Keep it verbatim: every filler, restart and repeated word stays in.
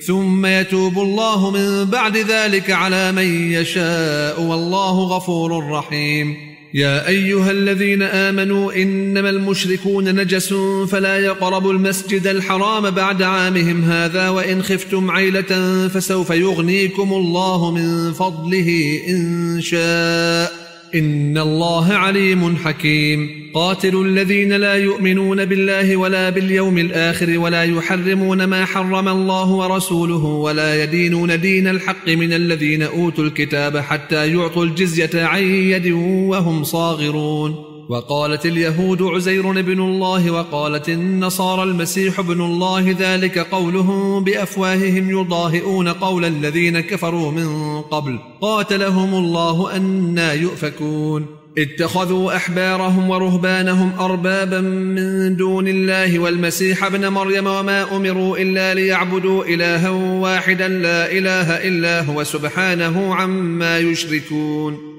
ثم يتوب الله من بعد ذلك على من يشاء والله غفور رحيم. يا أيها الذين آمنوا إنما المشركون نجس فلا يقربوا المسجد الحرام بعد عامهم هذا وإن خفتم عيلة فسوف يغنيكم الله من فضله إن شاء إن الله عليم حكيم. قاتلوا الذين لا يؤمنون بالله ولا باليوم الآخر ولا يحرمون ما حرم الله ورسوله ولا يدينون دين الحق من الذين أوتوا الكتاب حتى يعطوا الجزية عن يد وهم صاغرون. وقالت اليهود عزير ابن الله وقالت النصارى المسيح ابن الله ذلك قولهم بأفواههم يضاهئون قول الذين كفروا من قبل قاتلهم الله أنى يؤفكون. اتخذوا أحبارهم ورهبانهم أربابا من دون الله والمسيح ابن مريم وما أمروا إلا ليعبدوا إلها واحدا لا إله إلا هو سبحانه عما يشركون.